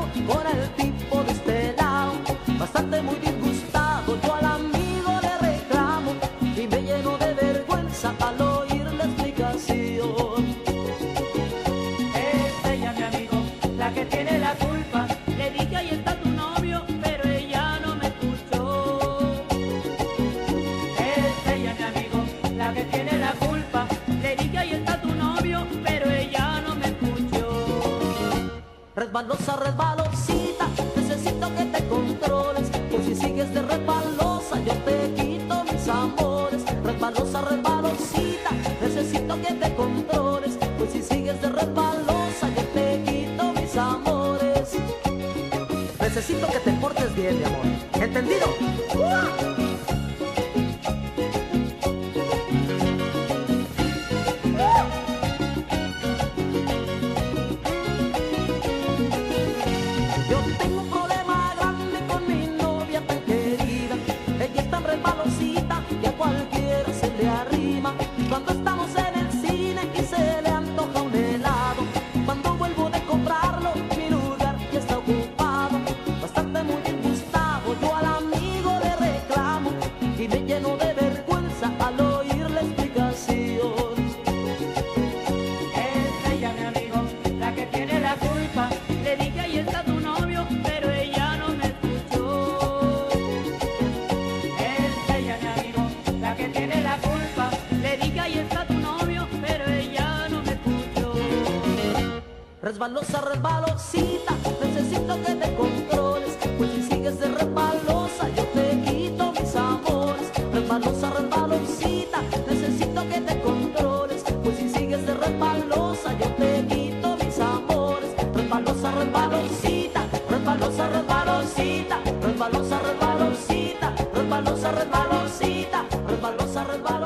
con el tipo de este lado. Bastante muy disgustado, yo al amigo le reclamo y me lleno de vergüenza al oír la explicación. Es ella, mi amigo, la que tiene la culpa. Le dije ahí está tu novio, pero ella no me escuchó. Es ella, mi amigo, la que tiene la culpa. Le dije ahí está tu novio, pero ella no me escuchó. Resbalosa, resbalosita, necesito que te controles, pues si sigues de resbalosa yo te quito mis amores. Resbalosa, resbalosita, necesito que te controles, pues si sigues de resbalosa yo te quito mis amores. Necesito que te portes bien, mi amor, ¿entendido? Yo tengo un problema grande con mi novia tan querida. Ella es tan resbalosita que a cualquiera se le arrima. Cuando estamos en el cine y se le antoja un helado, cuando vuelvo de comprarlo mi lugar ya está ocupado. Bastante muy disgustado, yo al amigo le reclamo y me lleno de vergüenza al oír la explicación. Es ella, mi amigo, la que tiene la culpa. Le dije ahí está tu novio, pero ella no me escuchó. Es ella, mi amigo, la que tiene la culpa. Le dije ahí está tu novio, pero ella no me escuchó. Resbalosa, resbalosita, necesito que te controles, pues si sigues de resbalosa yo te quito mis amores. Resbalosa, resbalosita, necesito que te controles, pues si sigues de resbalosa yo te quito mis amores. Resbalosa, resbalosita, resbalosa, resbalosita, resbalosa, resbalosita, resbalosa, resbalosita, resbalosa, resbalosita.